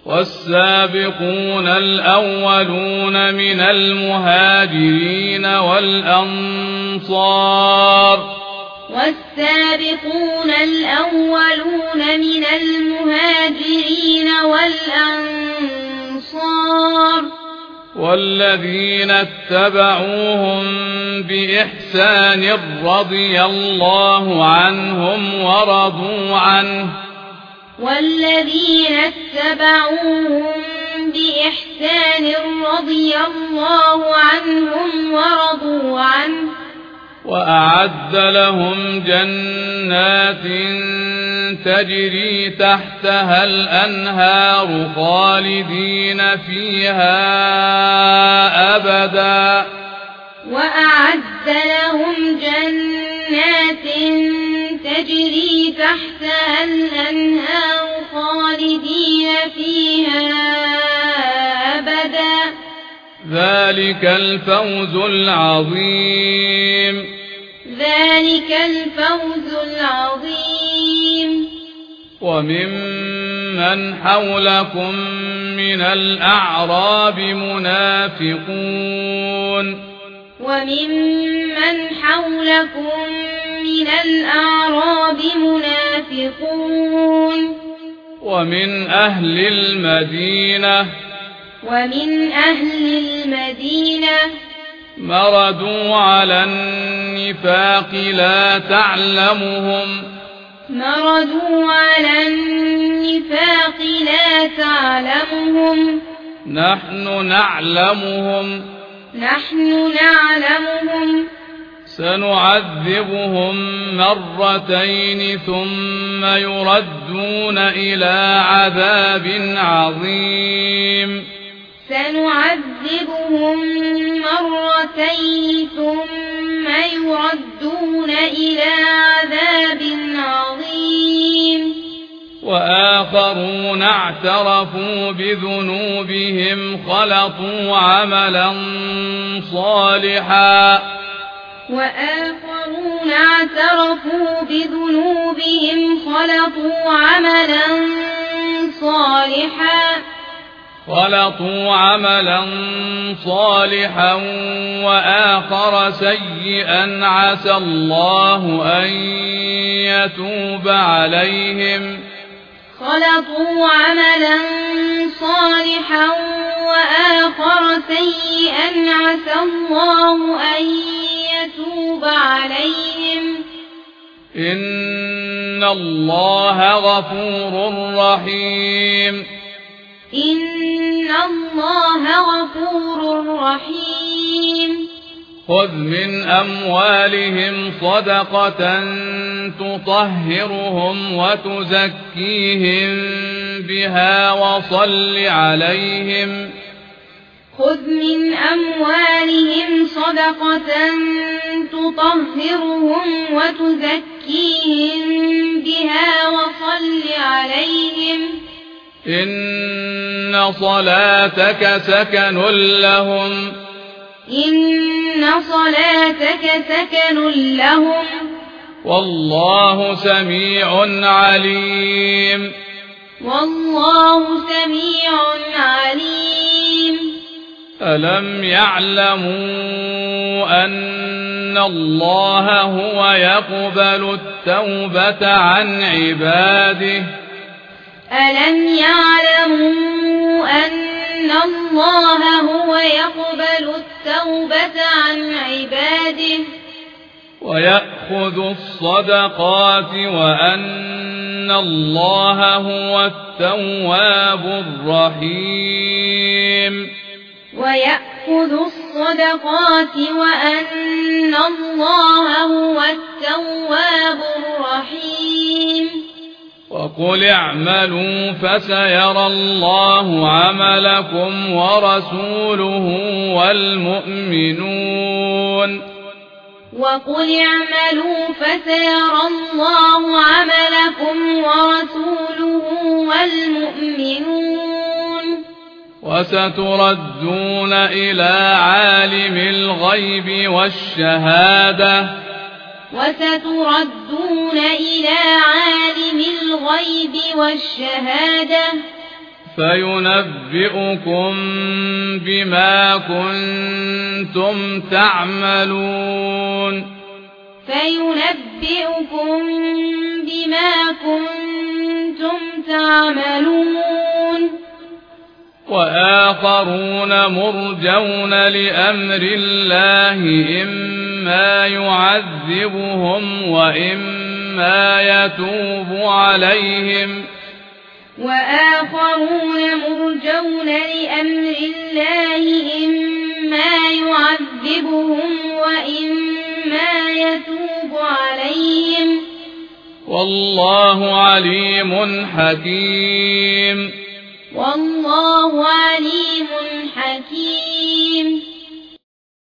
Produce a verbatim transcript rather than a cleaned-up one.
والسابقون الأولون من المهاجرين والأنصار والسابقون الأولون من المهاجرين والأنصار والذين اتبعوهم بإحسان رضي الله عنهم ورضوا عنه والذين اتبعوهم بإحسان رضي الله عنهم ورضوا عنه وأعد لهم جنات تجري تحتها الأنهار خالدين فيها أبدا وأعد لهم جنات تجري تحتها الأنهار خالدين فيها أبدا ذلك الفوز العظيم ذلك الفوز العظيم وممن حولكم من الأعراب منافقون وممن حولكم من الأعراب منافقون ومن أهل المدينة ومن أهل المدينة مردوا على النفاق لا تعلمهم مردوا على النفاق لا تعلمهم نحن نعلمهم نحن نعلمهم سنعذبهم مرتين ثم يردون إلى عذاب عظيم سنعذبهم مرتين ثم يردون إلى عذاب عظيم وآخرون اعترفوا بذنوبهم خلطوا عملا صالحا وآخرون اعترفوا بذنوبهم خلطوا عملا صالحا خلطوا عملا صالحا وآخر سيئا عسى الله أن يتوب عليهم خلطوا عملا صالحا وآخر سيئا عسى الله أن يتوب عليهم إن الله غفور رحيم إن الله غفور رحيم خذ من أموالهم صدقة تطهرهم وتزكيهم بها وصل عليهم خذ من أموالهم صدقة تطهرهم وتزكيهم بها وصل عليهم إن صلاتك سكن لهم إن صلاتك سكن لهم والله سميع عليم والله سميع عليم ألم يعلموا أن الله هو يقبل التوبة عن عباده ألم يعلموا أن الله هو يقبل التوبة عن عباده ويأخذ الصدقات وأن الله هو التواب الرحيم ويأخذ الصدقات وأن الله هو التواب الرحيم وقل اعملوا فسيرى الله عملكم ورسوله والمؤمنون وقل اعملوا فسيرى الله عملكم ورسوله والمؤمنون وستردون إلى عالم الغيب والشهادة وستردون إلى عالم الغيب والشهادة فينبئكم بما كنتم تعملون فينبئكم بما كنتم تعملون وآخرون مرجون لأمر الله إما يعذبهم وإما يتوب عليهم وآخرون مرجون لأمر الله إما يعذبهم وإما يتوب عليهم والله عليم حكيم والله عليم حكيم